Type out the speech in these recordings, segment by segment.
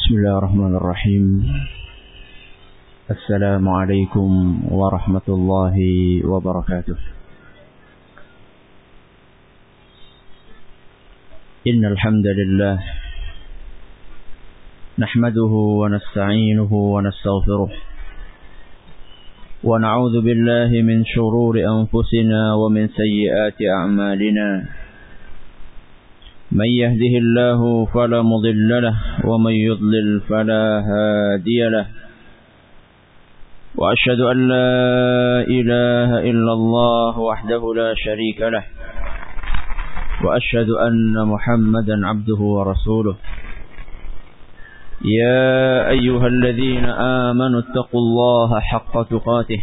بسم الله الرحمن الرحيم. السلام عليكم ورحمة الله وبركاته. إن الحمد لله نحمده ونستعينه ونستغفره ونعوذ بالله من شرور أنفسنا ومن سيئات أعمالنا. من يهده الله فلا مضل له ومن يضلل فلا هادي له. وأشهد أن لا إله إلا الله وحده لا شريك له. وأشهد أن محمدا عبده ورسوله. يا أيها الذين آمنوا اتقوا الله حق تقاته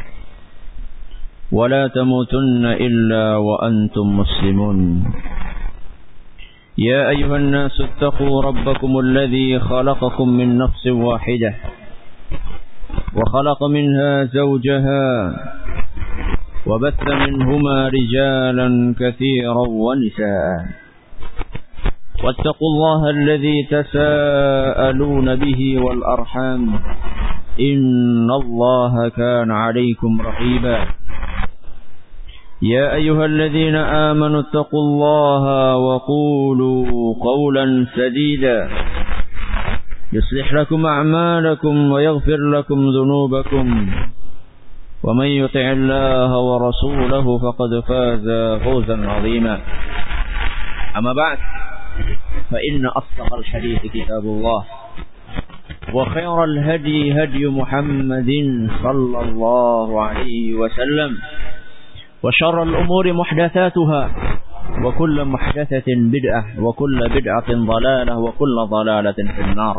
ولا تموتن إلا وأنتم مسلمون. يا أيها الناس اتقوا ربكم الذي خلقكم من نفس واحدة وخلق منها زوجها وبث منهما رجالا كثيرا ونساء. واتقوا الله الذي تساءلون به والأرحام إن الله كان عليكم رقيبا. يا أيها الذين آمنوا اتقوا الله وقولوا قولا سديدا يصلح لكم أعمالكم ويغفر لكم ذنوبكم ومن يطع الله ورسوله فقد فاز فوزا عظيما. أما بعد فإن أصدق الحديث كتاب الله وخير الهدي هدي محمد صلى الله عليه وسلم وشر الأمور محدثاتها وكل محدثة بدعة وكل بدعة ضلالة وكل ضلالة في النار.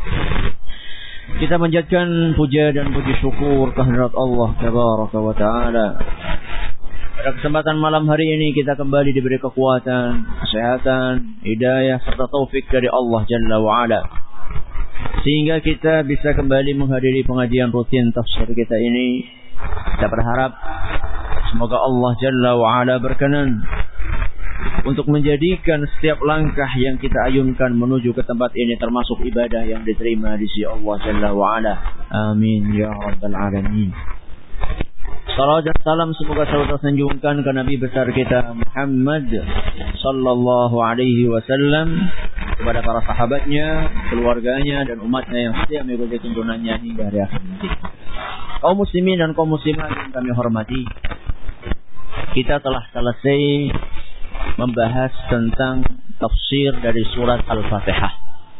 Kita menjadikan puja dan puji syukur kehadirat Allah Tabaraka wa Ta'ala. Pada kesempatan malam hari ini kita kembali diberi kekuatan, kesehatan, hidayah serta taufik dari Allah Jalla wa Ala, sehingga kita bisa kembali menghadiri pengajian rutin tafsir kita ini. Kita berharap semoga Allah Jalla wa'ala berkenan untuk menjadikan setiap langkah yang kita ayunkan menuju ke tempat ini termasuk ibadah yang diterima di sisi Allah Jalla wa'ala. Amin ya rabbal alamin. Salawat dan salam semoga selalu tersanjungkan ke Nabi besar kita Muhammad sallallahu alaihi wasallam, kepada para sahabatnya, keluarganya dan umatnya yang setia mengikuti tuntunannya hingga hari akhir nanti. Kaum muslimin dan kaum muslimat yang kami hormati, kita telah selesai membahas tentang tafsir dari surat Al-Fatihah.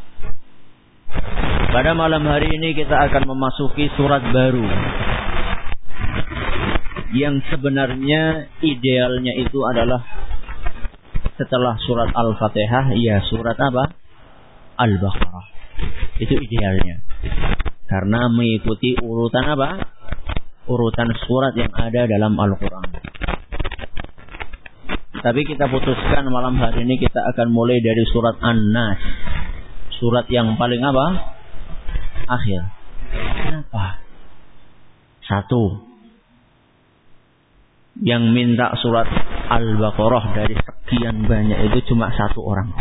Pada malam hari ini kita akan memasuki surat baru yang sebenarnya idealnya itu adalah setelah surat Al-Fatihah, ya surat apa? Al-Baqarah. Itu idealnya. Karena mengikuti urutan apa? Urutan surat yang ada dalam Al-Quran. Tapi kita putuskan malam hari ini kita akan mulai dari surat An-Nas. Surat yang paling apa? Akhir. Kenapa? Satu, yang minta surat Al-Baqarah dari sekian banyak itu cuma satu orang.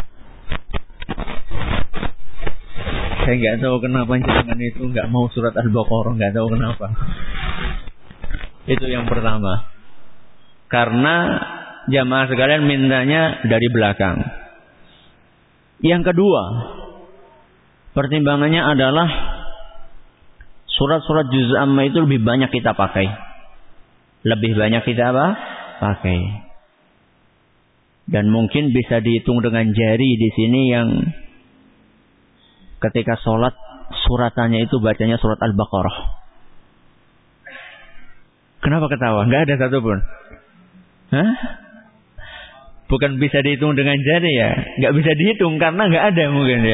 Saya nggak tahu kenapa jangan itu nggak mau surat Al-Baqarah, nggak tahu kenapa. Itu yang pertama. Karena jamaah sekalian mintanya dari belakang. Yang kedua, pertimbangannya adalah surat-surat juz amma itu lebih banyak kita pakai. Lebih banyak kita apa? Pakai. Dan mungkin bisa dihitung dengan jari di sini yang ketika sholat suratannya itu bacanya surat Al-Baqarah. Kenapa ketawa? Nggak ada satupun. Hah? Bukan bisa dihitung dengan jari ya? Nggak bisa dihitung karena nggak ada mungkin ya.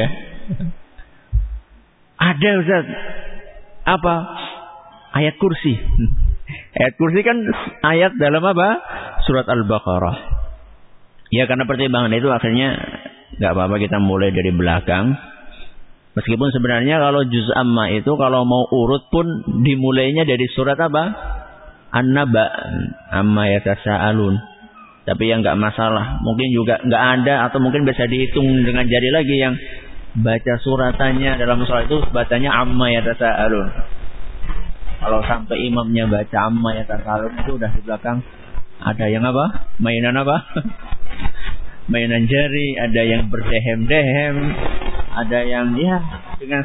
Ada Ustaz. Apa? Ayat kursi. Ayat kursi kan ayat dalam apa? Surat Al-Baqarah. Ya karena pertimbangan itu akhirnya nggak apa-apa kita mulai dari belakang. Meskipun sebenarnya kalau juz amma itu kalau mau urut pun dimulainya dari surat apa? An-Naba, amma yatasaalun. Tapi yang nggak masalah. Mungkin juga nggak ada atau mungkin bisa dihitung dengan jari lagi yang baca suratannya dalam sholat itu bacanya amma yatasaalun. Kalau sampai imamnya baca amma yatasaalun itu udah di belakang ada yang apa? Mainan apa? Mainan jari, ada yang berdehem-dehem, ada yang ya dengan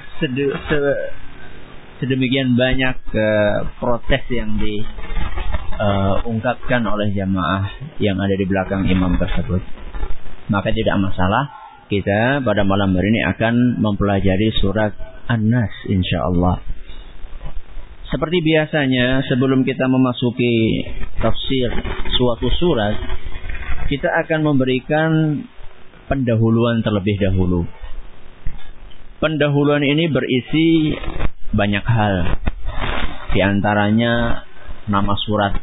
sedemikian banyak protes yang diungkapkan oleh jamaah yang ada di belakang imam tersebut. Maka tidak masalah. Kita pada malam hari ini akan mempelajari surat An-Nas insyaallah. Seperti biasanya sebelum kita memasuki tafsir suatu surat, kita akan memberikan pendahuluan terlebih dahulu. Pendahuluan ini berisi banyak hal. Di antaranya nama surat.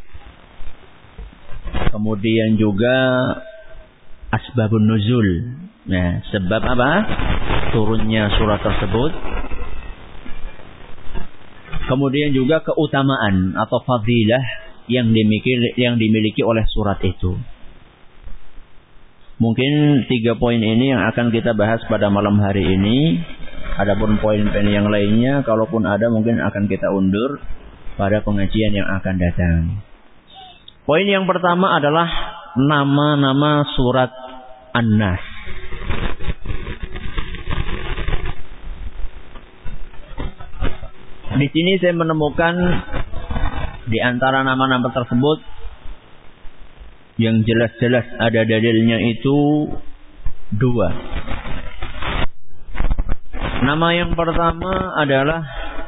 Kemudian juga asbabun nuzul. Nah, sebab apa? Turunnya surat tersebut. Kemudian juga keutamaan atau fadilah yang dimiliki oleh surat itu. Mungkin 3 poin ini yang akan kita bahas pada malam hari ini. Adapun poin-poin yang lainnya, kalaupun ada mungkin akan kita undur pada pengajian yang akan datang. Poin yang pertama adalah nama-nama surat An-Nas. Di sini saya menemukan di antara nama-nama tersebut yang jelas-jelas ada dalilnya itu 2. Nama yang pertama adalah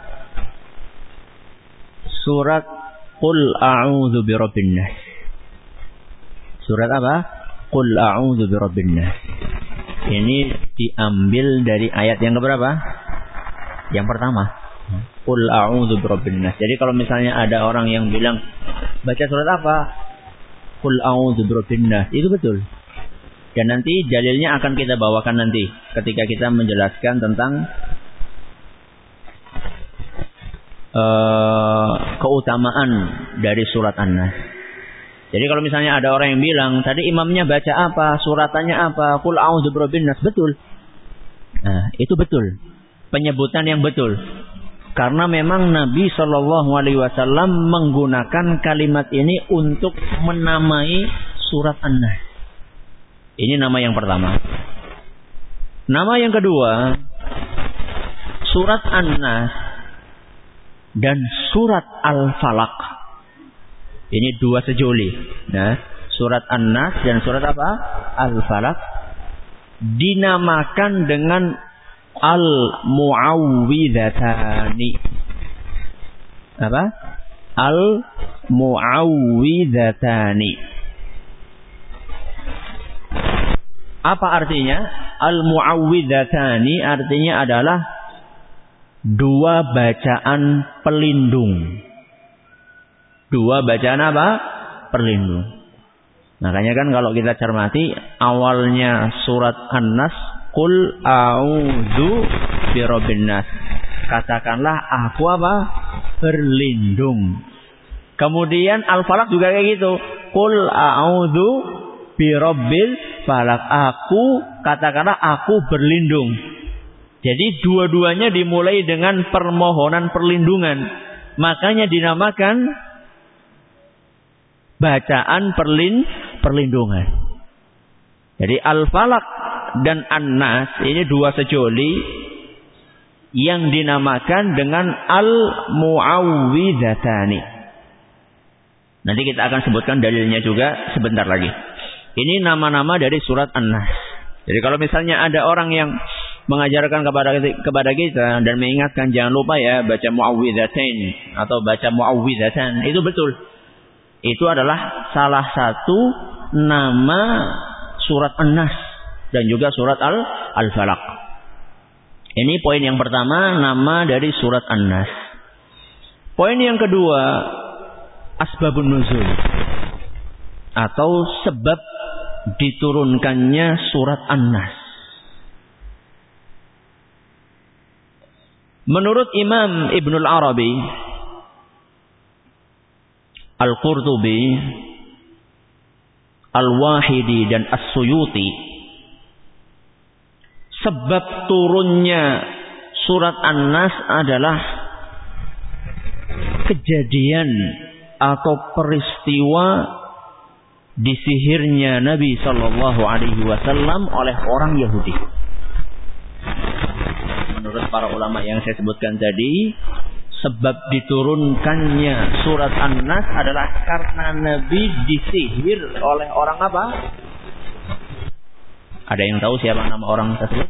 surat Qul A'udzu Birabbin Nas. Surat apa? Qul A'udzu Birabbin Nas. Ini diambil dari ayat yang keberapa? Yang pertama. Qul a'udzu birabbin nas. Jadi kalau misalnya ada orang yang bilang baca surat apa? Qul a'udzu birabbin nas. Itu betul. Dan nanti dalilnya akan kita bawakan nanti ketika kita menjelaskan tentang keutamaan dari surat An-Nas. Jadi kalau misalnya ada orang yang bilang tadi imamnya baca apa? Suratannya apa? Qul a'udzu birabbin nas. Betul. Nah, itu betul. Penyebutan yang betul. Karena memang Nabi Shallallahu Alaihi Wasallam menggunakan kalimat ini untuk menamai surat An-Nas. Ini nama yang pertama. Nama yang kedua, surat An-Nas dan surat Al-Falaq. Ini 2 sejoli. Nah, surat An-Nas dan surat apa? Al-Falaq dinamakan dengan Al-Mu'awwidhatani. Apa? Al-Mu'awwidhatani. Apa artinya? Al-Mu'awwidhatani artinya adalah 2 bacaan pelindung. 2 bacaan apa? Pelindung. Makanya kan kalau kita cermati awalnya surat An-Nas, Qul a'udzu birabbin nas. Katakanlah aku apa? Berlindung. Kemudian Al-Falaq juga kayak gitu. Qul a'udzu birabbil falaq. Katakanlah aku berlindung. Jadi dua-duanya dimulai dengan permohonan perlindungan. Makanya dinamakan bacaan perlindungan. Jadi Al-Falaq dan An-Nas ini 2 sejoli yang dinamakan dengan Al-Mu'awwidhatani. Nanti kita akan sebutkan dalilnya juga sebentar lagi. Ini nama-nama dari surat An-Nas. Jadi kalau misalnya ada orang yang mengajarkan kepada kita dan mengingatkan jangan lupa ya baca Mu'awwidhatain atau baca Mu'awwidhatan, itu betul. Itu adalah salah satu nama surat An-Nas dan juga surat Al-Falaq. Ini poin yang pertama, nama dari surat An-Nas. Poin yang kedua, asbabun nuzul atau sebab diturunkannya surat An-Nas. Menurut Imam Ibnul Arabi, Al-Qurtubi, Al-Wahidi dan As-Suyuti, sebab turunnya surat An-Nas adalah kejadian atau peristiwa disihirnya Nabi Shallallahu Alaihi Wasallam oleh orang Yahudi. Menurut para ulama yang saya sebutkan tadi, sebab diturunkannya surat An-Nas adalah karena Nabi disihir oleh orang apa? Ada yang tahu siapa nama orang tersebut?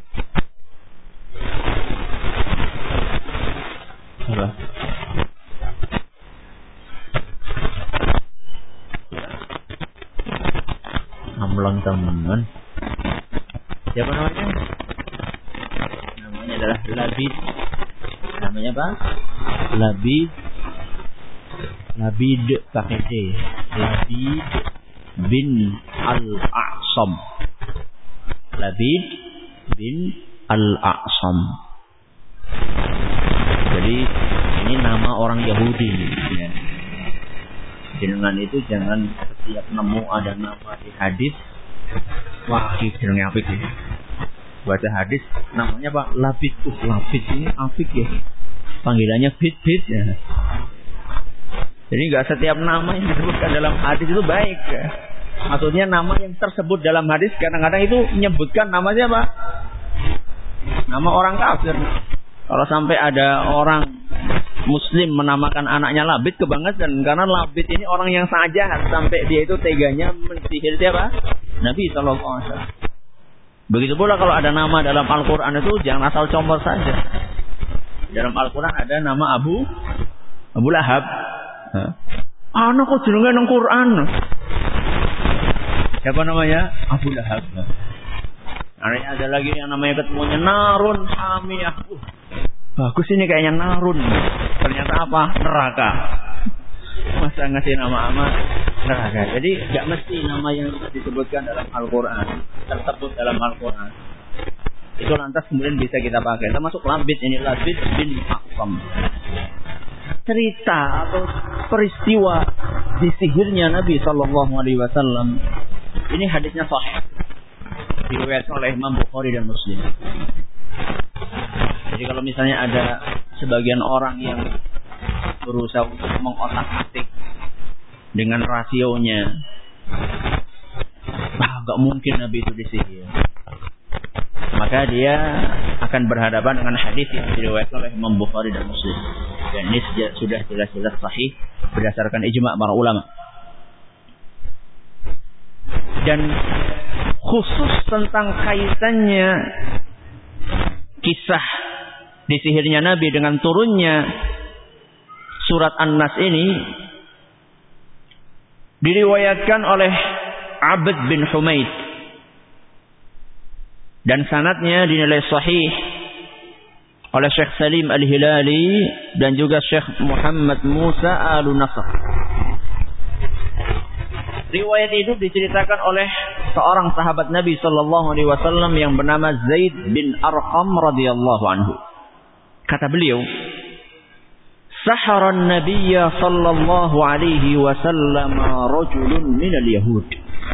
Apa? Amlon teman. Siapa namanya? Namanya adalah Labid. Namanya apa? Labid pakai D. Labid bin Al-A'sam. Labid bin Al-A'sam. Jadi ini nama orang Yahudi. Ya. Dengan itu jangan setiap nemu ada nama di hadis, wah jenenge apik ya. Baca hadis namanya Pak Labid. Labid ini apik ya. Panggilannya Bid ya. Jadi enggak setiap nama yang disebutkan dalam hadis itu baik ya. Maksudnya nama yang tersebut dalam hadis kadang-kadang itu menyebutkan nama siapa? Nama orang kafir. Kalau sampai ada orang Muslim menamakan anaknya Labid, kebangetan. Karena Labid ini orang yang sangat jahat. Sampai dia itu teganya mensihir siapa? Nabi SAW. Begitu pula kalau ada nama dalam Al-Quran itu jangan asal comot saja. Dalam Al-Quran ada nama Abu Lahab. Anak kok jenenge nang Quran. Siapa namanya? Abu Lahab. Ada lagi yang namanya ketemunya Narun Hamiyah. Bagus ini kayaknya Narun. Ternyata apa? Neraka. Masa ngasih nama neraka. Jadi gak mesti nama yang disebutkan dalam Al-Quran tersebut dalam Al-Quran itu lantas kemudian bisa kita pakai. Termasuk Labid ini, Labid bin A'sam. Cerita atau peristiwa disihirnya Nabi Shallallahu Alaihi Wasallam ini hadisnya sahih, diriwayatkan oleh Imam Bukhari dan Muslim. Jadi kalau misalnya ada sebagian orang yang berusaha untuk mengotak-atik dengan rasionya, gak mungkin Nabi itu disihir, maka dia akan berhadapan dengan hadis yang diriwayatkan oleh Imam Bukhari dan Muslim. Dan ini sudah jelas-jelas sahih berdasarkan ijma' para ulama. Dan khusus tentang kaitannya kisah disihirnya Nabi dengan turunnya surat An-Nas ini diriwayatkan oleh Abd bin Humaid dan sanadnya dinilai sahih oleh Syekh Salim Al-Hilali dan juga Syekh Muhammad Musa Al-Nasr. Riwayat itu diceritakan oleh seorang sahabat Nabi sallallahu alaihi wasallam yang bernama Zaid bin Arqam radhiyallahu anhu. Kata beliau, "Sahara an-nabiyya sallallahu alaihi wasallam rajulun min al-yahud."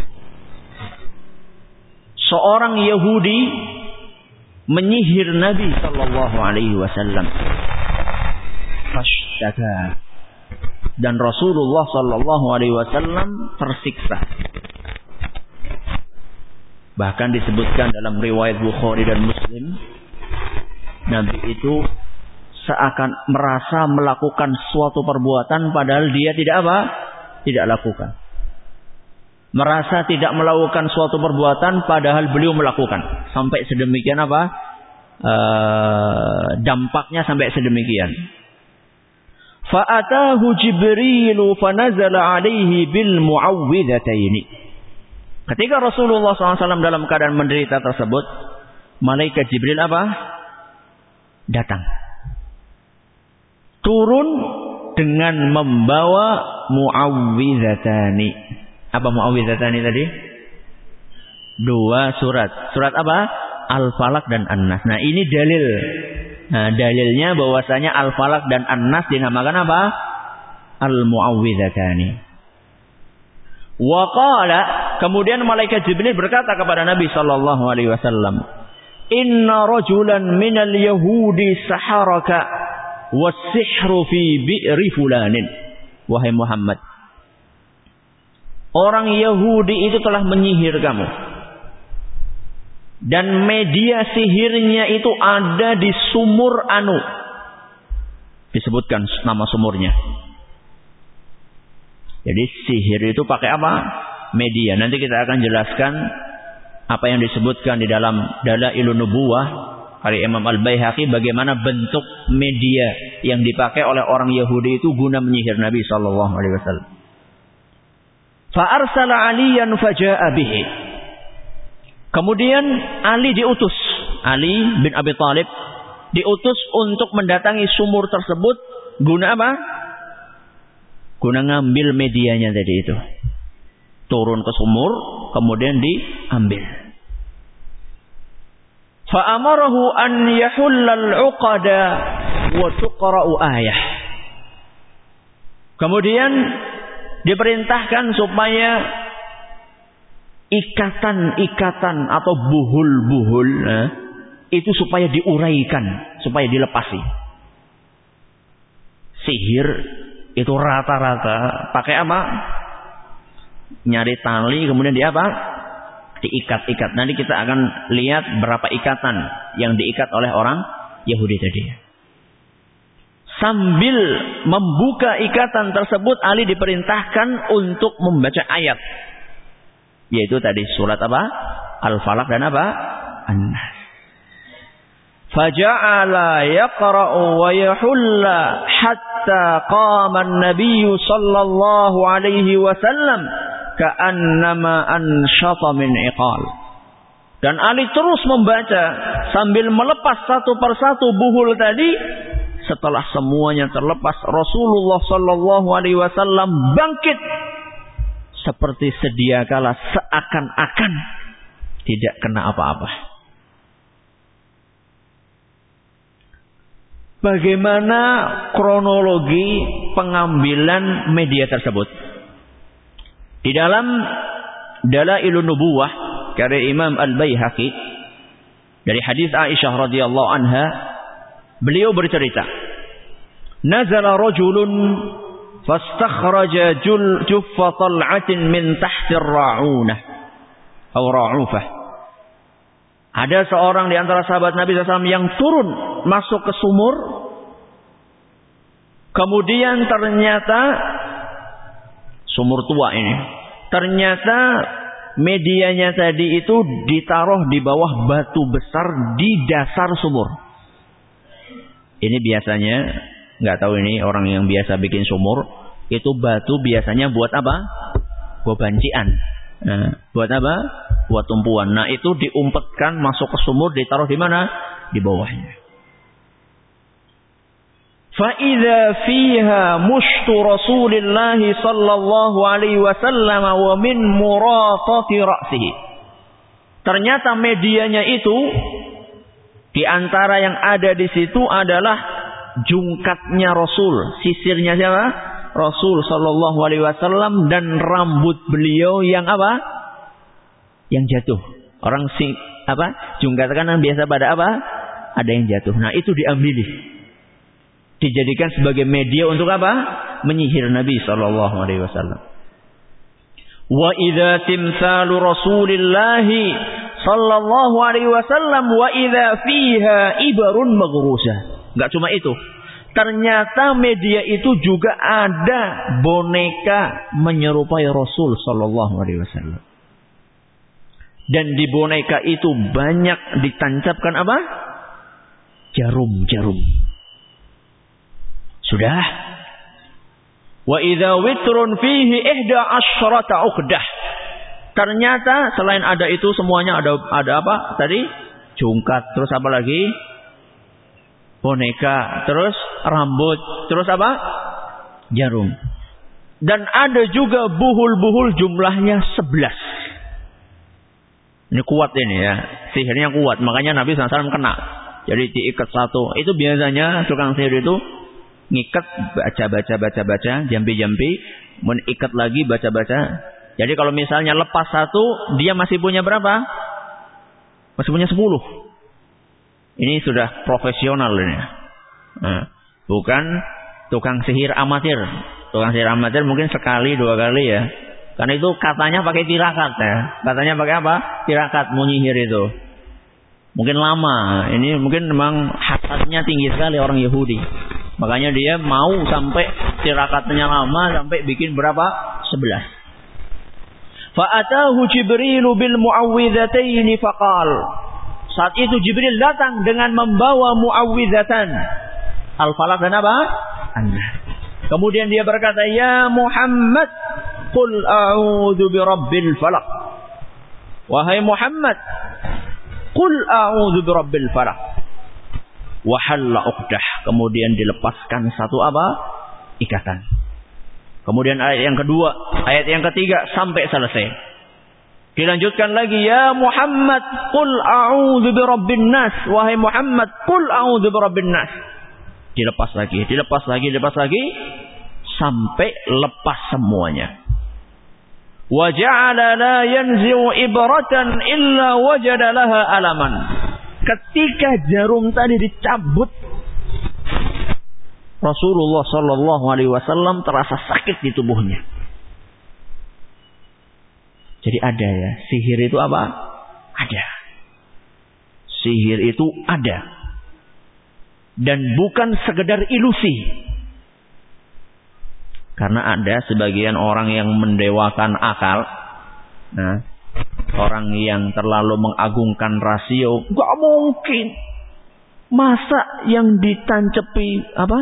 Seorang Yahudi menyihir Nabi sallallahu alaihi wasallam. Fashtaka. Dan Rasulullah sallallahu alaihi wasallam tersiksa. Bahkan disebutkan dalam riwayat Bukhari dan Muslim, Nabi itu seakan merasa melakukan suatu perbuatan padahal dia tidak apa? Tidak lakukan. Merasa tidak melakukan suatu perbuatan padahal beliau melakukan. Sampai sedemikian apa? Dampaknya sampai sedemikian. Fa'atahu Jibrilu fanazala alaihi bil mu'awwidhataini. Ketika Rasulullah SAW dalam keadaan menderita tersebut, malaikat Jibril apa? Datang. Turun dengan membawa mu'awwidhatani. Apa mu'awwidhatani tadi? 2 surat. Surat apa? Al-Falaq dan An-Nas. Nah, ini dalil. Nah, dalilnya bahwasanya Al-Falaq dan An-Nas dinamakan apa? Al-Mu'awwidhatani. Wa qala, kemudian malaikat Jibril berkata kepada Nabi sallallahu alaihi wasallam, inna rajulan minal yahudi saharaka was-sihru fi bi'ri fulanin. Wahai Muhammad, orang Yahudi itu telah menyihir kamu. Dan media sihirnya itu ada di sumur anu. Disebutkan nama sumurnya. Jadi sihir itu pakai apa? Media. Nanti kita akan jelaskan apa yang disebutkan di dalam Dalailun Nubuwah karya Imam Al-Baihaqi, bagaimana bentuk media yang dipakai oleh orang Yahudi itu guna menyihir Nabi sallallahu alaihi wasallam. Fa arsala Aliyan faja'a bihi. Kemudian Ali diutus, Ali bin Abi Thalib diutus untuk mendatangi sumur tersebut guna apa? Guna ngambil medianya tadi itu. Turun ke sumur, kemudian diambil. Fa'amarahu an yahullal 'uqada wa tuqra'u ayah. Kemudian diperintahkan supaya ikatan-ikatan atau buhul-buhul itu supaya diuraikan, supaya dilepasi. Sihir itu rata-rata pakai apa? Nyari tali kemudian diikat-ikat. Nanti kita akan lihat berapa ikatan yang diikat oleh orang Yahudi tadi. Sambil membuka ikatan tersebut, Ali diperintahkan untuk membaca ayat, yaitu tadi surat apa? Al-Falaq dan apa? An-Nas. Faja'ala yaqra'u wa yahulla hatta qama an-nabiy sallallahu alaihi wasallam ka'annama anshata min iqal. Dan Ali terus membaca sambil melepas satu persatu buhul tadi. Setelah semuanya terlepas, Rasulullah sallallahu alaihi wasallam bangkit seperti sedia kala, seakan-akan tidak kena apa-apa. Bagaimana kronologi pengambilan media tersebut? Di dalam Dalailun Nubuwah karya Imam Al-Baihaqi dari hadis Aisyah radhiyallahu anha, beliau bercerita, nazala rajulun fastakhraja juffa tal'atin min tahti ar-ra'unah atau ra'ufah. Ada seorang di antara sahabat Nabi SAW yang turun masuk ke sumur. Kemudian ternyata sumur tua ini, ternyata medianya tadi itu ditaruh di bawah batu besar di dasar sumur. Ini biasanya, nggak tahu ini orang yang biasa bikin sumur, itu batu biasanya buat apa? Buat bancian. Nah, buat apa? Buat tumpuan. Nah, itu diumpetkan masuk ke sumur, ditaruh di mana? Di bawahnya. Fa'idha fiha mushtu Rasulillah sallallahu alaihi wasallam wa min muratati ra'sihi. Ternyata medianya itu, di antara yang ada di situ adalah jungkatnya Rasul, sisirnya siapa? Rasul sallallahu alaihi wasallam, dan rambut beliau yang apa? Yang jatuh. Orang jungkat kan biasa pada apa? Ada yang jatuh. Nah, itu diambil, dijadikan sebagai media untuk apa? Menyihir Nabi sallallahu alaihi wasallam. Wa idza timsalu Rasulillah sallallahu alaihi wasallam wa idza fiha ibarun maghrusah. Enggak cuma itu. Ternyata media itu juga ada boneka menyerupai Rasul sallallahu alaihi wasallam. Dan di boneka itu banyak ditancapkan apa? Jarum-jarum. Sudah. Wa idza witrun fihi 11 uqdah. Ternyata selain ada itu semuanya ada apa? Tadi jungkat, terus apa lagi? Boneka, terus rambut, terus apa? Jarum. Dan ada juga buhul-buhul jumlahnya 11. Ini kuat ini ya. Sihirnya kuat, makanya Nabi SAW kena. Jadi diikat satu. Itu biasanya tukang sihir itu ngikat, baca, jampi, mengikat lagi, baca. Jadi kalau misalnya lepas satu, dia masih punya berapa? Masih punya 10. Ini sudah profesional ini. Bukan tukang sihir amatir. Tukang sihir amatir mungkin sekali 2 kali ya. Karena itu katanya pakai tirakat ya. Katanya pakai apa? Tirakat menyihir itu. Mungkin lama. Ini mungkin memang hasadnya tinggi sekali orang Yahudi. Makanya dia mau sampai tirakatnya lama sampai bikin berapa? 11. Fa'atahu Jibril bil mu'awwidhataini faqal. Saat itu Jibril datang dengan membawa mu'awwidhatan. Al-Falaq dan apa? An-Nas. Kemudian dia berkata, "Ya Muhammad, qul a'udzu birabbil falaq." Wahai Muhammad, qul a'udzu birabbil falaq. Wa halla 'uqdah. Kemudian dilepaskan satu apa? Ikatan. Kemudian ayat yang kedua, ayat yang ketiga sampai selesai. Dilanjutkan lagi, "Ya Muhammad, qul a'udzu birabbin nas." Wahai Muhammad, qul a'udzu birabbin nas. Dilepas lagi sampai lepas semuanya. Wa ja'ala la yanzi'u ibratan illa wajada laha alaman. Ketika jarum tadi dicabut, Rasulullah sallallahu alaihi wasallam terasa sakit di tubuhnya. Jadi ada ya, sihir itu apa? Ada. Sihir itu ada. Dan bukan sekedar ilusi. Karena ada sebagian orang yang mendewakan akal. Nah, orang yang terlalu mengagungkan rasio. Gak mungkin. Masa yang ditancepi apa?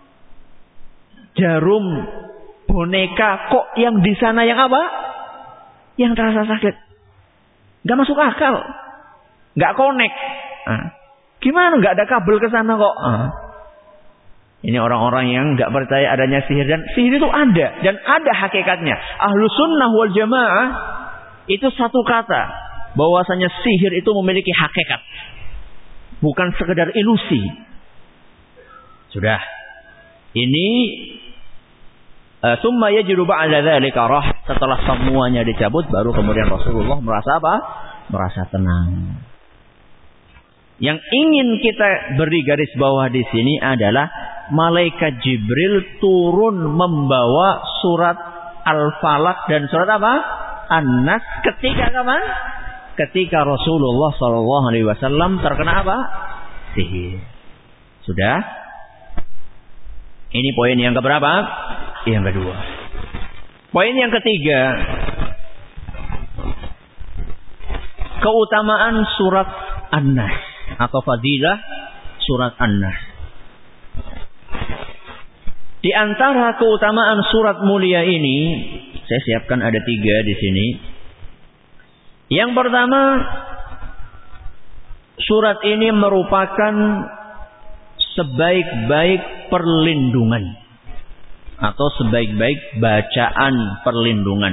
Jarum boneka kok yang di sana yang apa? Yang terasa sakit. Gak masuk akal. Gak connect. Gimana gak ada kabel ke sana kok? Ini orang-orang yang gak percaya adanya sihir. Dan sihir itu ada. Dan ada hakikatnya. Ahlus sunnah wal jamaah. Itu satu kata. Bahwasanya sihir itu memiliki hakikat. Bukan sekedar ilusi. Sudah. Ini summa yajidu ba'da dzalika rah. Setelah semuanya dicabut baru kemudian Rasulullah merasa apa? Merasa tenang. Yang ingin kita beri garis bawah di sini adalah malaikat Jibril turun membawa surat Al-Falaq dan surat apa? An-Nas ketika kapan? Ketika Rasulullah sallallahu alaihi wasallam terkena apa? Sihir. Sudah? Ini poin yang keberapa? Yang kedua. Poin yang ketiga, keutamaan surat An-Nas atau fadilah surat An-Nas. Di antara keutamaan surat mulia ini, saya siapkan ada 3 di sini. Yang pertama, surat ini merupakan sebaik-baik perlindungan. Atau sebaik-baik bacaan perlindungan.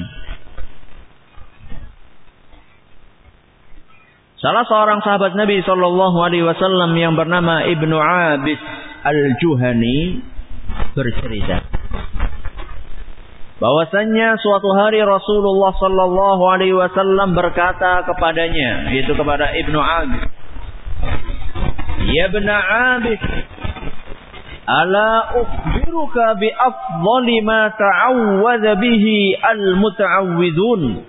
Salah seorang sahabat Nabi SAW yang bernama Ibnu Abis Al-Juhani bercerita bahwasannya suatu hari Rasulullah SAW berkata kepadanya, yaitu kepada Ibnu Abis, "Ya Ibnu Abis, ala ukhbiruka bi afdali ma ta'awwadha bihi al-muta'awwidun."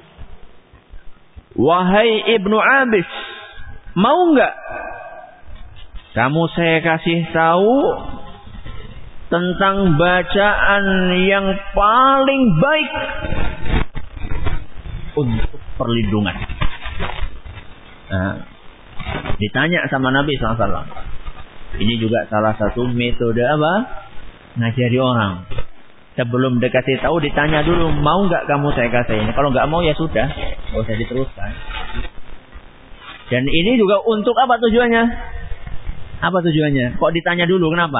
Wahai Ibnu Abis, mau enggak kamu saya kasih tahu tentang bacaan yang paling baik untuk perlindungan? Ditanya sama Nabi SAW. Ini juga salah satu metode apa? Ngajari orang. Sebelum dikasih tahu ditanya dulu, mau nggak kamu saya kasih ini? Kalau nggak mau ya sudah, nggak usah diteruskan. Dan ini juga untuk apa tujuannya? Apa tujuannya? Kok ditanya dulu, kenapa?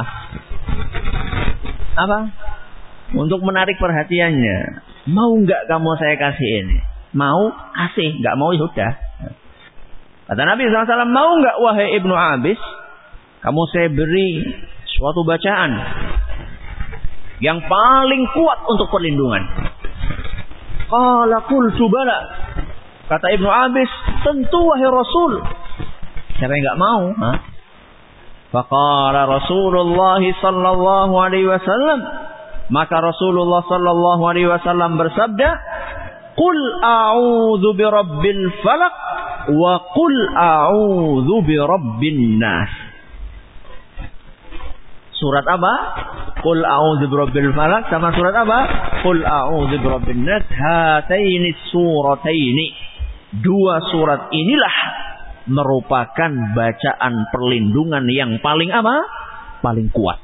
Apa? Untuk menarik perhatiannya. Mau nggak kamu saya kasih ini? Mau, kasih. Nggak mau ya sudah. Kata Nabi SAW, mau nggak wahai Ibnu Abis, kamu saya beri suatu bacaan yang paling kuat untuk perlindungan. Qala qultu bala. Kata Ibnu Abis, tentu wahai Rasul. Siapa yang enggak mau? Faqala Rasulullah sallallahu alaihi wasallam, maka Rasulullah sallallahu alaihi wasallam bersabda, "Qul a'udzu birabbil falaq wa qul a'udzu birabbin nas." Surat apa? Qul a'udzu birabbil falaq sama surat apa? Qul a'udzu birabbin nas. Hataini surataini. Dua surat inilah merupakan bacaan perlindungan yang paling apa? Paling kuat.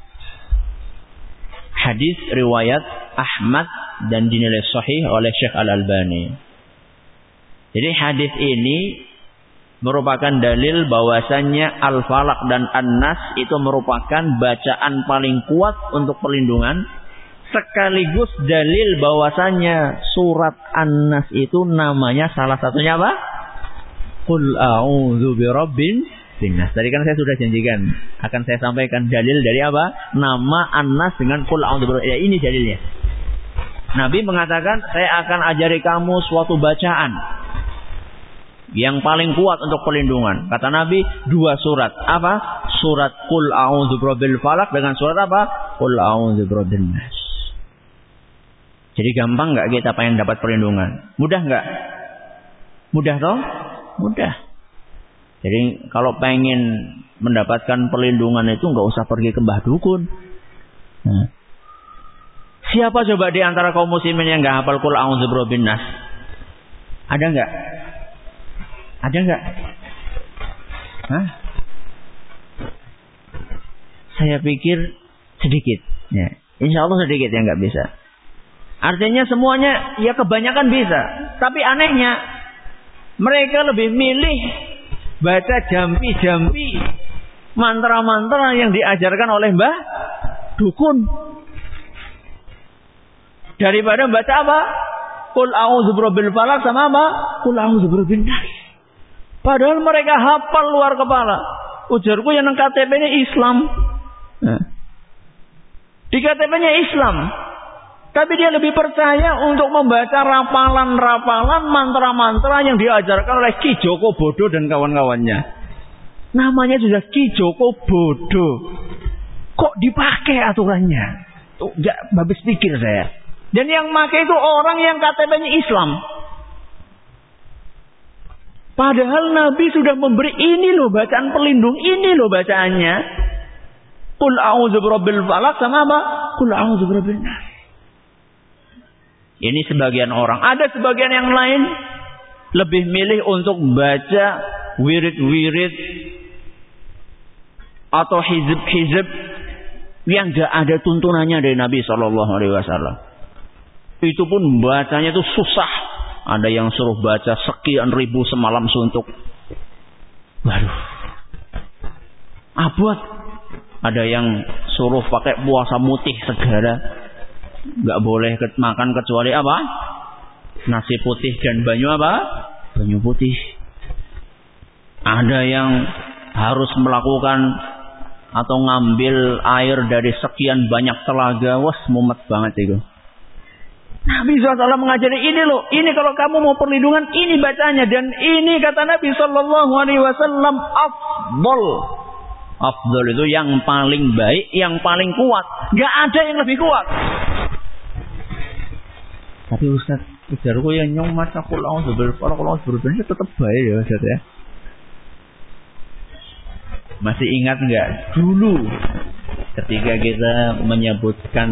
Hadis riwayat Ahmad dan dinilai sahih oleh Syekh Al-Albani. Jadi hadis ini merupakan dalil bahwasannya Al-Falaq dan An-Nas itu merupakan bacaan paling kuat untuk perlindungan, sekaligus dalil bahwasannya surat An-Nas itu namanya salah satunya apa? Qul a'udzu birabbin nas. Tadi kan saya sudah janjikan akan saya sampaikan dalil dari apa? Nama An-Nas dengan Qul a'udzu birabbin. Ya, ini dalilnya. Nabi mengatakan, saya akan ajari kamu suatu bacaan yang paling kuat untuk perlindungan. Kata Nabi, dua surat. Apa? Surat Qul a'udzu birabbil falaq dengan surat apa? Qul a'udzu birabbin nas. Jadi gampang enggak kita pengen dapat perlindungan? Mudah enggak? Mudah toh? Mudah. Jadi kalau pengen mendapatkan perlindungan itu enggak usah pergi ke mbah dukun. Nah. Siapa coba di antara kaum muslimin yang enggak hafal Qul a'udzu birabbin nas? Ada enggak? Ada enggak? Hah? Saya pikir sedikit. Ya. Insya Allah sedikit yang enggak bisa. Artinya semuanya ya kebanyakan bisa. Tapi anehnya mereka lebih milih baca jampi-jampi, mantra-mantra yang diajarkan oleh mbah dukun, daripada baca apa? Qul a'udzu birabbil falaq sama apa? Qul a'udzu birabbin nas. Padahal mereka hafal luar kepala. Ujarku yang KTP-nya Islam. Nah. Di KTP-nya Islam. Tapi dia lebih percaya untuk membaca rapalan-rapalan, mantra-mantra yang diajarkan oleh Ki Joko Bodo dan kawan-kawannya. Namanya sudah Ki Joko Bodo. Kok dipakai aturannya? Tuh, gak habis pikir saya. Dan yang pakai itu orang yang KTP-nya Islam. Padahal Nabi sudah memberi ini loh bacaan pelindung, ini loh bacaannya. Qul a'udzu birabbil falaq sama apa? Qul a'udzu birabbin nas. Ini sebagian orang. Ada sebagian yang lain lebih milih untuk baca wirid-wirid atau hizib-hizib yang tidak ada tuntunannya dari Nabi SAW. Itu pun bacanya itu susah. Ada yang suruh baca sekian ribu semalam suntuk. Waduh. Abot. Ada yang suruh pakai puasa mutih segala. Nggak boleh makan kecuali apa? Nasi putih dan banyu apa? Banyu putih. Ada yang harus melakukan atau ngambil air dari sekian banyak telaga. Wah, mumet banget itu. Nabi SAW mengajari ini loh. Ini kalau kamu mau perlindungan, ini bacanya. Dan ini kata Nabi SAW, afdol. Afdol itu yang paling baik, yang paling kuat. Nggak ada yang lebih kuat. Tapi Ustaz, ujarku yang nyong maca Qul a'udzu birabbil falaq, Qul a'udzu birabbin nas tetap baik ya Ustaz ya. Masih ingat enggak dulu ketika kita menyebutkan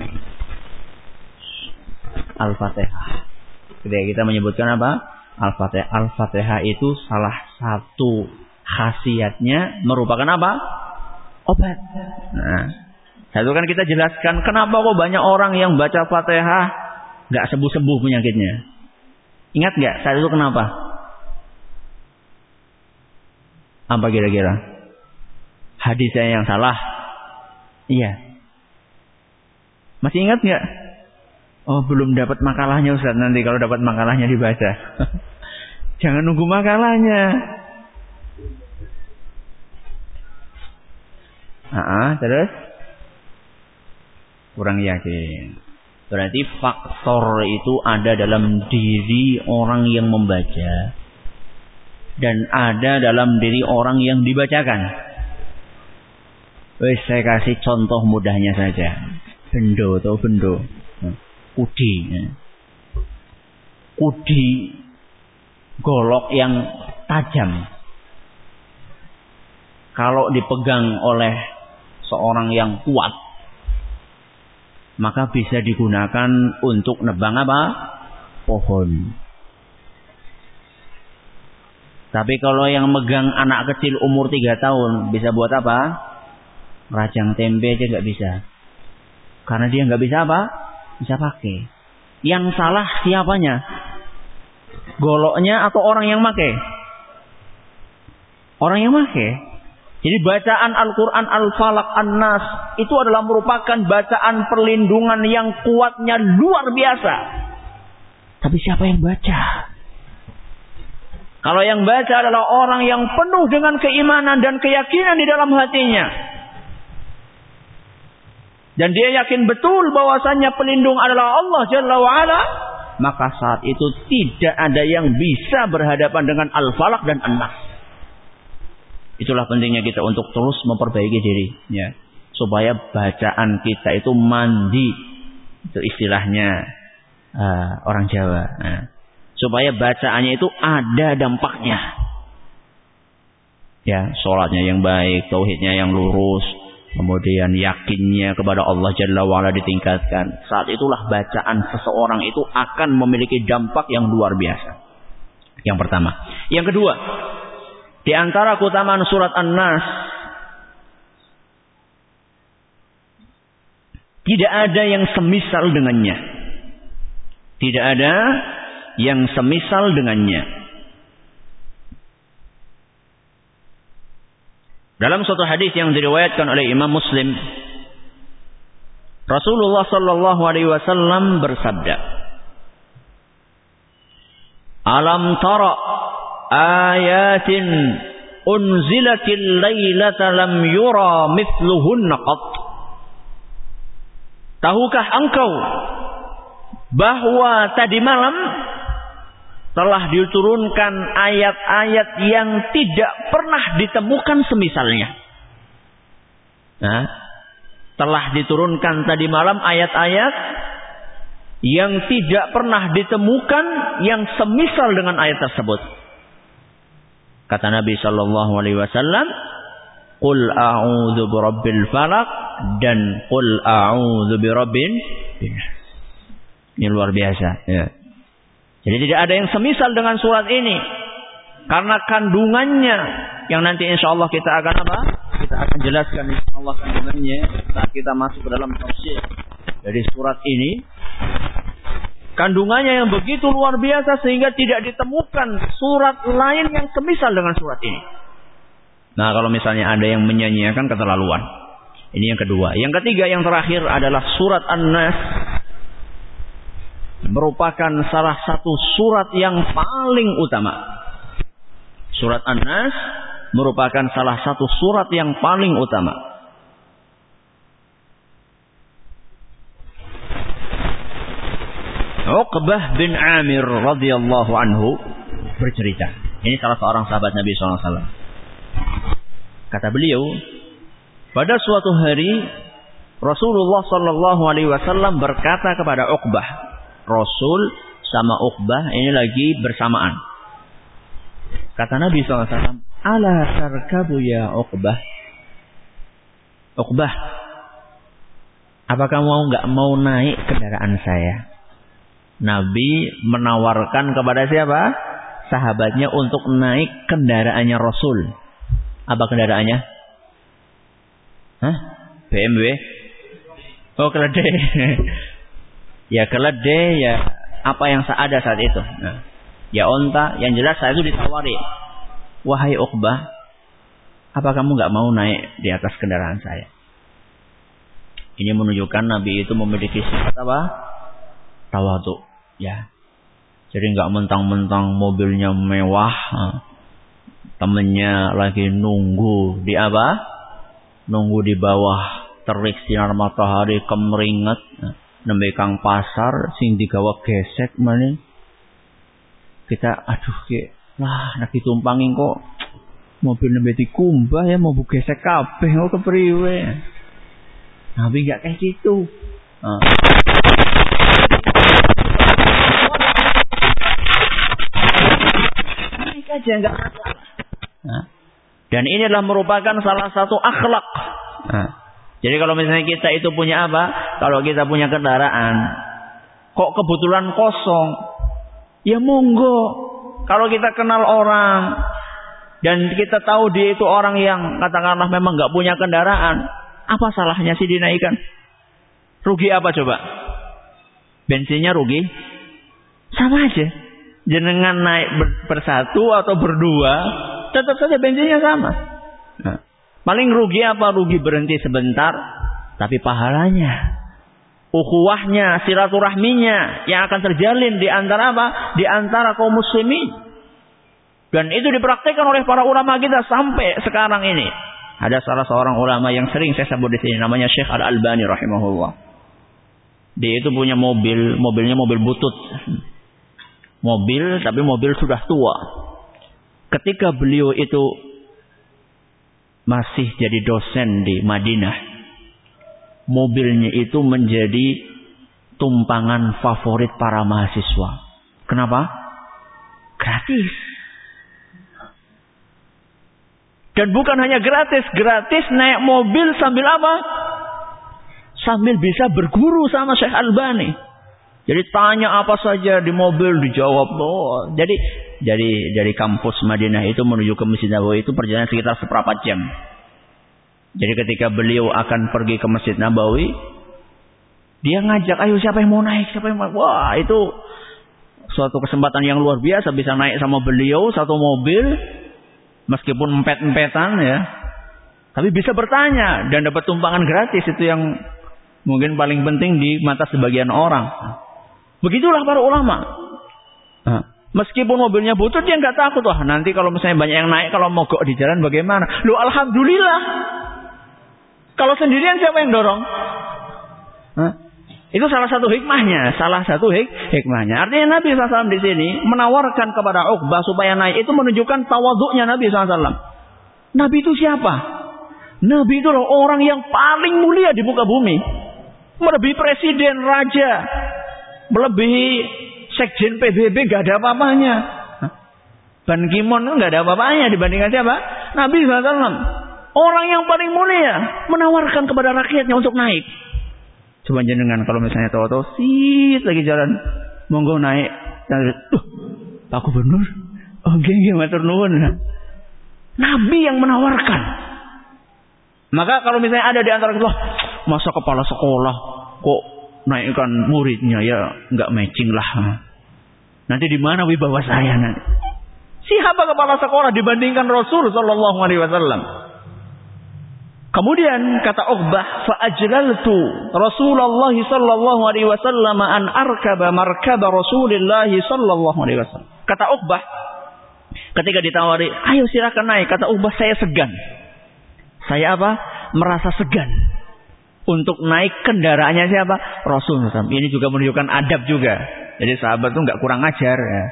Al-Fatihah? Ketika kita menyebutkan apa? Al-Fatihah. Al-Fatihah itu salah satu khasiatnya merupakan apa? Obat. Nah, satu kan kita jelaskan kenapa kok banyak orang yang baca Fatihah nggak sembuh-sembuh penyakitnya. Ingat nggak saat itu kenapa? Apa kira-kira? Hadis saya yang salah? Iya. Masih ingat nggak? Oh, belum dapat makalahnya Ustaz. Nanti kalau dapat makalahnya dibaca. Jangan nunggu makalahnya. Terus? Kurang yakin. Berarti faktor itu ada dalam diri orang yang membaca. Dan ada dalam diri orang yang dibacakan. Wes saya kasih contoh mudahnya saja. Bendo atau bendo. Kudi. Kudi golok yang tajam. Kalau dipegang oleh seorang yang kuat, maka bisa digunakan untuk nebang apa? Pohon. Tapi kalau yang megang anak kecil umur 3 tahun, bisa buat apa? Rajang tempe aja nggak bisa. Karena dia nggak bisa apa? Bisa pakai. Yang salah siapanya? Goloknya atau orang yang pakai? Orang yang pakai. Jadi bacaan Al-Quran Al-Falaq An-Nas itu adalah merupakan bacaan perlindungan yang kuatnya luar biasa. Tapi siapa yang baca? Kalau yang baca adalah orang yang penuh dengan keimanan dan keyakinan di dalam hatinya. Dan dia yakin betul bahwasannya pelindung adalah Allah Jalla wa'ala. Maka saat itu tidak ada yang bisa berhadapan dengan Al-Falaq dan An-Nas. Itulah pentingnya kita untuk terus memperbaiki diri. Ya. Supaya bacaan kita itu mandi. Itu istilahnya orang Jawa. Supaya bacaannya itu ada dampaknya. Ya, sholatnya yang baik, tauhidnya yang lurus. Kemudian yakinnya kepada Allah Jalla wa'ala ditingkatkan. Saat itulah bacaan seseorang itu akan memiliki dampak yang luar biasa. Yang pertama. Yang kedua, di antara keutamaan surat An-Nas, tidak ada yang semisal dengannya. Tidak ada yang semisal dengannya. Dalam suatu hadis yang diriwayatkan oleh Imam Muslim, Rasulullah sallallahu alaihi wasallam bersabda, "Alam tara ayatin unzilatil lailata lam yura mithluhunna qat." Tahukah engkau bahwa tadi malam telah diturunkan ayat-ayat yang tidak pernah ditemukan semisalnya. Nah, telah diturunkan tadi malam ayat-ayat yang tidak pernah ditemukan yang semisal dengan ayat tersebut. Kata Nabi sallallahu alaihi wasallam, "Qul a'udzu birabbil falaq" dan "Qul a'udzu birabbin nas." Ini luar biasa, ya. Jadi tidak ada yang semisal dengan surat ini. Karena kandungannya yang nanti insya Allah kita akan apa? Kita akan jelaskan insya Allah kandungannya saat kita masuk ke dalam tafsir dari surat ini. Kandungannya yang begitu luar biasa sehingga tidak ditemukan surat lain yang semisal dengan surat ini. Nah, kalau misalnya ada yang menyanyiakan keterlaluan. Ini yang kedua. Yang ketiga, yang terakhir adalah surat An-Nas. Merupakan salah satu surat yang paling utama. Surat An-Nas merupakan salah satu surat yang paling utama. Uqbah bin Amir radhiyallahu anhu bercerita. Ini salah seorang sahabat Nabi SAW. Kata beliau, pada suatu hari Rasulullah SAW berkata kepada Uqbah. Rasul sama Uqbah ini lagi bersamaan. Kata Nabi SAW, "Ala tarkabu ya Uqbah." Uqbah, apakah nggak mau naik kendaraan saya? Nabi menawarkan kepada siapa? Sahabatnya untuk naik kendaraannya Rasul. Apa kendaraannya? Hah? BMW? Oh, keledai. Ya keledai, ya apa yang ada saat itu. Nah, ya onta, yang jelas saya itu ditawari. "Wahai Uqbah, apa kamu nggak mau naik di atas kendaraan saya?" Ini menunjukkan Nabi itu memiliki sifat apa? Tawadhu. Ya. Jadi nggak mentang-mentang mobilnya mewah, temennya lagi nunggu di apa? Nunggu di bawah terik sinar matahari kemeringat. Nembe kang pasar sing digawa gesek meneh kita aduh ki lah nek ditumpangi kok mobil nembe dikumbah ya mau gesek kabeh mau kepriwe. Nabi enggak kayak gitu. Naik aja enggak masalah. Dan ini adalah merupakan salah satu akhlak. Jadi kalau misalnya kita itu punya apa? Kalau kita punya kendaraan, kok kebetulan kosong, ya monggo. Kalau kita kenal orang dan kita tahu dia itu orang yang katakanlah memang nggak punya kendaraan, apa salahnya sih dinaikkan? Rugi apa coba? Bensinnya rugi? Sama aja. Jenengan naik bersatu atau berdua, tetap saja bensinnya sama. Paling rugi apa? Rugi berhenti sebentar, tapi pahalanya, ukhuwahnya, silaturahminya yang akan terjalin di antara apa? Di antara kaum muslimin. Dan itu dipraktikkan oleh para ulama kita sampai sekarang ini. Ada salah seorang ulama yang sering saya sebut di sini, namanya Syekh Al-Albani rahimahullah. Dia itu punya mobilnya mobil butut. Mobil, tapi mobil sudah tua. Ketika beliau itu masih jadi dosen di Madinah, mobilnya itu menjadi tumpangan favorit para mahasiswa. Kenapa? Gratis. Dan bukan hanya gratis naik mobil sambil apa? Sambil bisa berguru sama Syekh Albani. Jadi tanya apa saja di mobil dijawab. Jadi dari kampus Madinah itu menuju ke Masjid Nabawi itu perjalanan sekitar seperempat jam. Jadi ketika beliau akan pergi ke Masjid Nabawi, dia ngajak, ayo siapa yang mau naik, siapa yang mau. Wah, itu suatu kesempatan yang luar biasa bisa naik sama beliau satu mobil, meskipun empet-empetan ya, tapi bisa bertanya dan dapat tumpangan gratis. Itu yang mungkin paling penting di mata sebagian orang. Begitulah para ulama. Meskipun mobilnya butut, dia nggak takut. Wah, nanti kalau misalnya banyak yang naik, kalau mogok di jalan bagaimana? Loh, alhamdulillah. Kalau sendirian siapa yang dorong? Itu salah satu hikmahnya. Artinya Nabi SAW di sini menawarkan kepada Uqbah supaya naik. Itu menunjukkan tawaduknya Nabi SAW. Nabi itu siapa? Nabi itu orang yang paling mulia di muka bumi. Melebihi presiden, raja, melebihi sekjen PBB, gak ada apa-apanya. Ban Ki-moon gak ada apa-apanya dibandingkan siapa? Nabi SAW. Orang yang paling mulia menawarkan kepada rakyatnya untuk naik. Coba jenengan kalau misalnya tahu-tahu sit lagi jalan, monggo naik. Pak Gubernur, nggih matur nuwun. Nabi yang menawarkan. Maka kalau misalnya ada di antara kita, masa kepala sekolah kok naikkan muridnya, ya nggak matching lah. Nanti di mana wibawa saya nanti? Siapa kepala sekolah dibandingkan Rasul sallallahu alaihi wasallam? Kemudian kata Uqbah, fa ajlaltu Rasulullah sallallahu alaihi wasallam an arkaba markaba Rasulillah sallallahu alaihi wasallam. Kata Uqbah ketika ditawari, ayo silakan naik, kata Uqbah, saya segan. Saya apa? Merasa segan untuk naik kendaraannya siapa? Rasul SAW. Ini juga menunjukkan adab juga. Jadi sahabat itu nggak kurang ajar ya.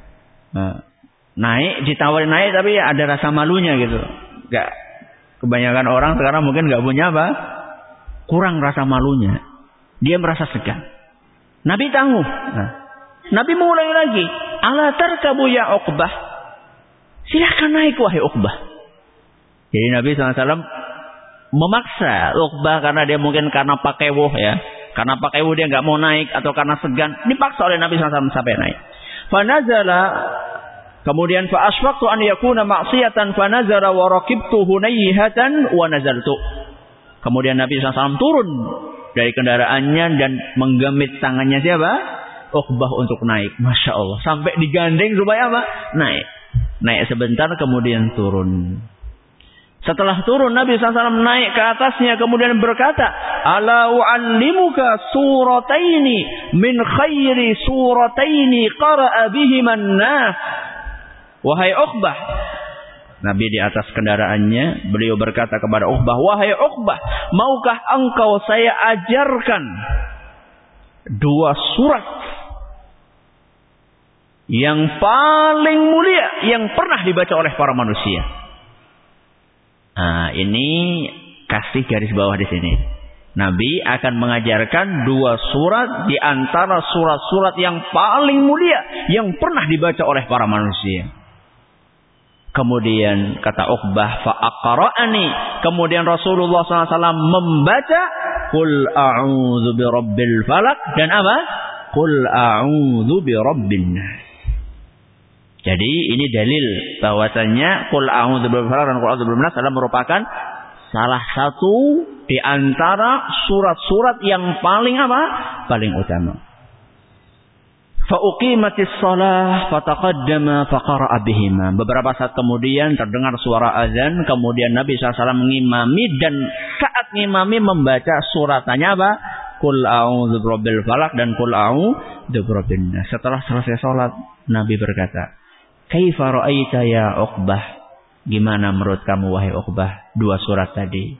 Naik, ditawari naik, tapi ya ada rasa malunya gitu. Nggak, kebanyakan orang sekarang mungkin nggak punya apa? Kurang rasa malunya. Dia merasa segan. Nabi tangguh. Nabi mulai lagi. Ala tarkabu ya Uqbah. Silakan naik wahai Uqbah. Jadi Nabi SAW memaksa Uqbah karena dia mungkin karena pakewuh ya. Karena pakewuh dia nggak mau naik atau karena segan. Dipaksa oleh Nabi SAW sampai naik. Fanazala. Kemudian fa asfaqtu an yakuna ma'siyatan fanazara wa raqibtu hunayhatan wa nazaltu. Kemudian Nabi SAW turun dari kendaraannya dan menggamit tangannya siapa? Uqbah untuk naik. Masya Allah. Sampai digandeng supaya apa? Naik. Naik sebentar kemudian turun. Setelah turun Nabi SAW naik ke atasnya kemudian berkata, ala u'allimuka surataini min khairi surataini qara'a bihiman nas. Wahai Uqbah, Nabi di atas kendaraannya, beliau berkata kepada Uqbah, wahai Uqbah, maukah engkau saya ajarkan dua surat yang paling mulia yang pernah dibaca oleh para manusia? Nah, ini kasih garis bawah di sini. Nabi akan mengajarkan 2 surat di antara surat-surat yang paling mulia yang pernah dibaca oleh para manusia. Kemudian kata Uqbah, fa'aqra'ani. Kemudian Rasulullah SAW membaca Qul a'udzu birabbil falaq dan apa? Qul a'udzu birabbin nas. Jadi ini dalil bahwasanya Qul a'udzu birabbil falaq dan Qul a'udzu birabbin nas adalah merupakan salah satu di antara surat-surat yang paling apa? Paling utama. Fa uqimatis shalah fataqaddama faqara'a bihima. Beberapa saat kemudian terdengar suara azan, kemudian Nabi SAW mengimami dan saat mengimami membaca suratannya apa? Qul a'udzu birabbil falaq dan Qul a'udzu birabbin nas. Setelah selesai salat, Nabi berkata, "Kaifa ra'aita ya Uqbah?" Gimana menurut kamu wahai Uqbah 2 surat tadi?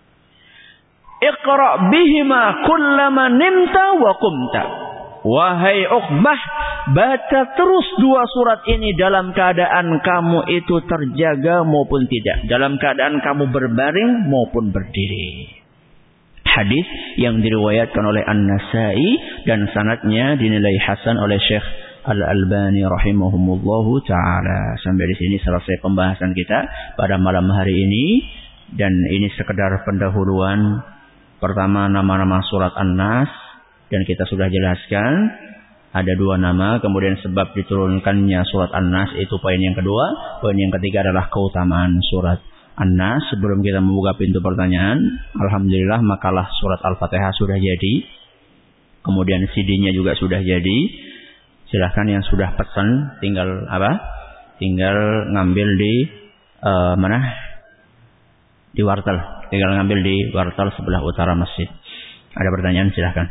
Iqra' bihima kullama nimta wa qumta. Wahai Uqbah, baca terus 2 surat ini dalam keadaan kamu itu terjaga maupun tidak, dalam keadaan kamu berbaring maupun berdiri. Hadis yang diriwayatkan oleh An-Nasa'i dan sanadnya dinilai hasan oleh Syekh Al-Albani rahimahumullahu ta'ala. Sampai di sini selesai pembahasan kita pada malam hari ini. Dan ini sekedar pendahuluan. Pertama, nama-nama surat An-Nas. Dan kita sudah jelaskan. Ada 2 nama. Kemudian sebab diturunkannya surat An-Nas. Itu poin yang kedua. Poin yang ketiga adalah keutamaan surat An-Nas. Sebelum kita membuka pintu pertanyaan. Alhamdulillah makalah surat Al-Fatihah sudah jadi. Kemudian CD-nya juga sudah jadi. Silahkan yang sudah pesan tinggal apa? Tinggal ngambil di mana? Di wartel. Tinggal ngambil di wartel sebelah utara masjid. Ada pertanyaan silahkan.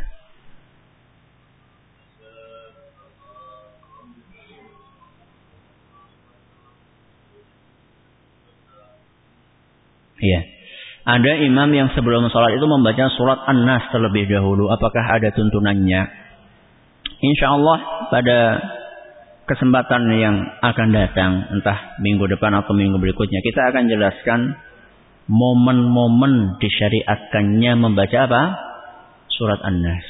Iya. Ada imam yang sebelum sholat itu membaca surat An-Nas terlebih dahulu. Apakah ada tuntunannya? InsyaAllah pada kesempatan yang akan datang, entah minggu depan atau minggu berikutnya, kita akan jelaskan momen-momen disyariatkannya membaca apa? Surat An-Nas.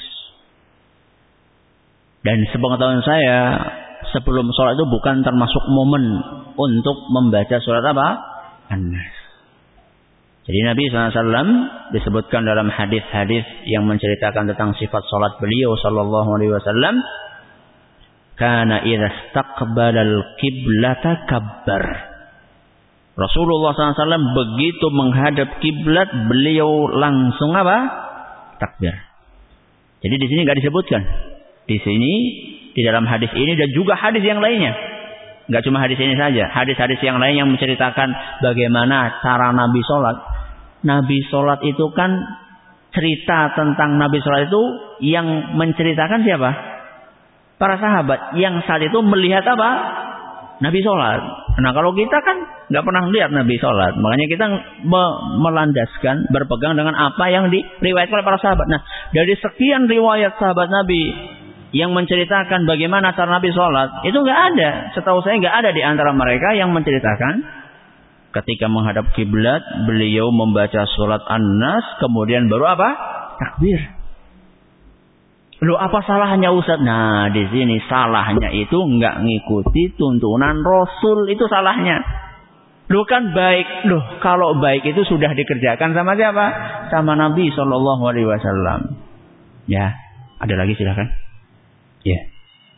Dan sepengetahuan saya, sebelum sholat itu bukan termasuk momen untuk membaca surat apa? An-Nas. Jadi Nabi SAW disebutkan dalam hadis-hadis yang menceritakan tentang sifat salat beliau sallallahu alaihi wasallam, kana idza istaqbala al-qiblata kabbar. Rasulullah SAW begitu menghadap kiblat beliau langsung apa? Takbir. Jadi di sini enggak disebutkan. Di sini di dalam hadis ini dan juga hadis yang lainnya. Enggak cuma hadis ini saja, hadis-hadis yang lain yang menceritakan bagaimana cara Nabi salat. Nabi sholat itu kan cerita tentang Nabi sholat itu yang menceritakan siapa? Para sahabat yang saat itu melihat apa? Nabi sholat. Nah kalau kita kan nggak pernah melihat Nabi sholat, makanya kita melandaskan berpegang dengan apa yang diriwayatkan oleh para sahabat. Nah dari sekian riwayat sahabat Nabi yang menceritakan bagaimana cara Nabi sholat itu nggak ada. Setahu saya nggak ada di antara mereka yang menceritakan ketika menghadap kiblat, beliau membaca surat An-Nas, kemudian baru apa? Takbir. Loh, apa salahnya Ustaz? Nah, di sini salahnya itu enggak ngikuti tuntunan Rasul, itu salahnya. Loh kan baik. Loh, kalau baik itu sudah dikerjakan sama siapa? Sama Nabi SAW. Ya, ada lagi silakan. Ya.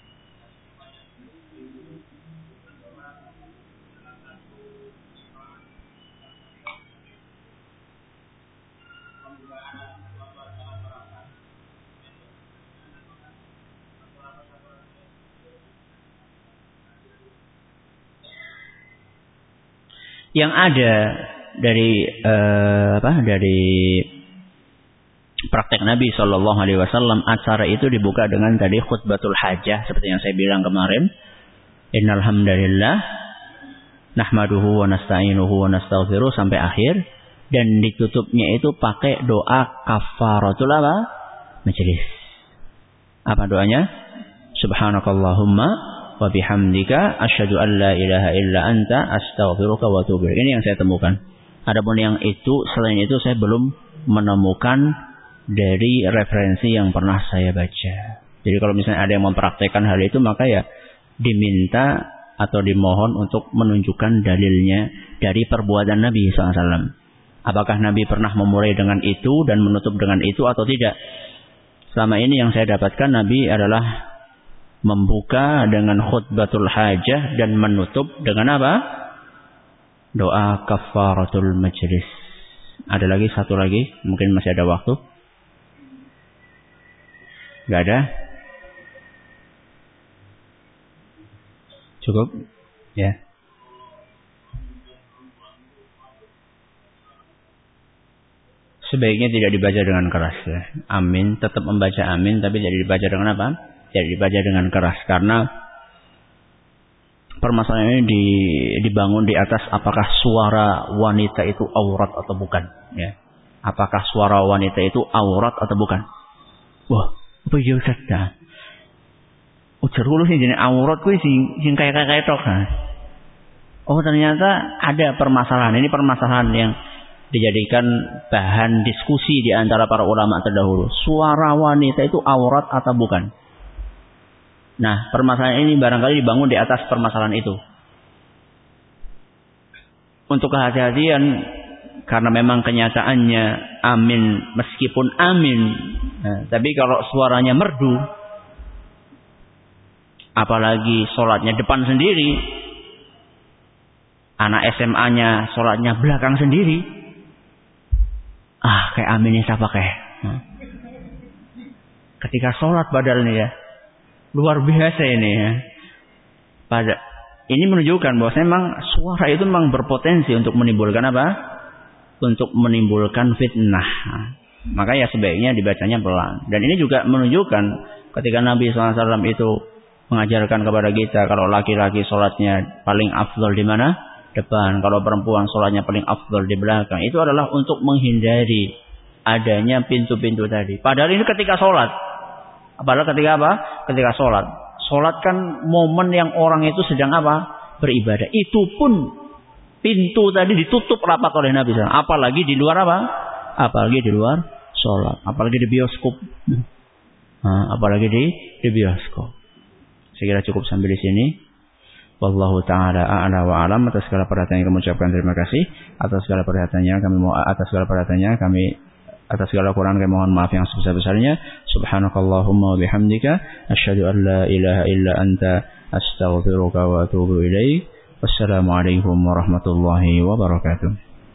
Yang ada dari praktek Nabi Shallallahu Alaihi Wasallam, acara itu dibuka dengan tadi khutbatul hajah seperti yang saya bilang kemarin. Innal hamdalillah nahmaduhu wa nasta'inuhu wa nastaghfiruh sampai akhir, dan ditutupnya itu pakai doa kafaratul apa? Majelis. Apa doanya? Subhanakallahumma wa bihamdika asyhadu an la ilaha illa anta astaghfiruka wa atubu ilaik. Ini yang saya temukan. Adapun yang itu, selain itu saya belum menemukan dari referensi yang pernah saya baca. Jadi kalau misalnya ada yang mempraktekkan hal itu, maka ya diminta atau dimohon untuk menunjukkan dalilnya dari perbuatan Nabi SAW. Apakah Nabi pernah memulai dengan itu dan menutup dengan itu atau tidak? Selama ini yang saya dapatkan, Nabi adalah membuka dengan khutbatul hajah dan menutup dengan apa? Doa kafaratul majlis. Ada lagi satu lagi, mungkin masih ada waktu. Gak ada? Cukup? Ya. Sebaiknya tidak dibaca dengan keras ya. Amin, tetap membaca amin, tapi tidak dibaca dengan apa? Tidak dibaca dengan keras, karena permasalahan ini dibangun di atas apakah suara wanita itu aurat atau bukan ya. Apakah suara wanita itu aurat atau bukan? Wah, apa ya Ustaz? Ujar dulu sih jenis aurat kuwi sing kaya tok. Oh, ternyata ada permasalahan. Ini permasalahan yang dijadikan bahan diskusi di antara para ulama terdahulu. Suara wanita itu aurat atau bukan? Nah, permasalahan ini barangkali dibangun di atas permasalahan itu. Untuk kehati-hatian, karena memang kenyataannya amin meskipun amin. Nah, tapi kalau suaranya merdu, apalagi sholatnya depan sendiri, anak SMA-nya sholatnya belakang sendiri, kayak aminnya siapa kayak? Ketika sholat padahal nih ya. Luar biasa ini ya. Ini menunjukkan bahwa memang suara itu memang berpotensi untuk menimbulkan apa? Untuk menimbulkan fitnah. Maka ya sebaiknya dibacanya pelan. Dan ini juga menunjukkan ketika Nabi SAW itu mengajarkan kepada kita kalau laki-laki sholatnya paling afdal di mana? Depan. Kalau perempuan sholatnya paling afdal di belakang. Itu adalah untuk menghindari adanya pintu-pintu tadi. Padahal ini ketika sholat. Padahal ketika apa? Ketika sholat. Sholat kan momen yang orang itu sedang apa? Beribadah. Itu pun pintu tadi ditutup rapat oleh Nabi SAW. Apalagi di luar apa? Apalagi di luar sholat. Apalagi di bioskop. Apalagi di bioskop. Saya kira cukup sampai di sini. Wallahu ta'ala a'la wa alam. Atas segala perhatian yang kami ucapkan terima kasih. Atas segala perhatiannya kami atas segala kekurangan kami mohon maaf yang sebesar-besarnya. Subhanakallahumma wa bihamdika asyhadu an la ilaha illa anta astaghfiruka wa atubu ilaik. Wassalamualaikum warahmatullahi wabarakatuh.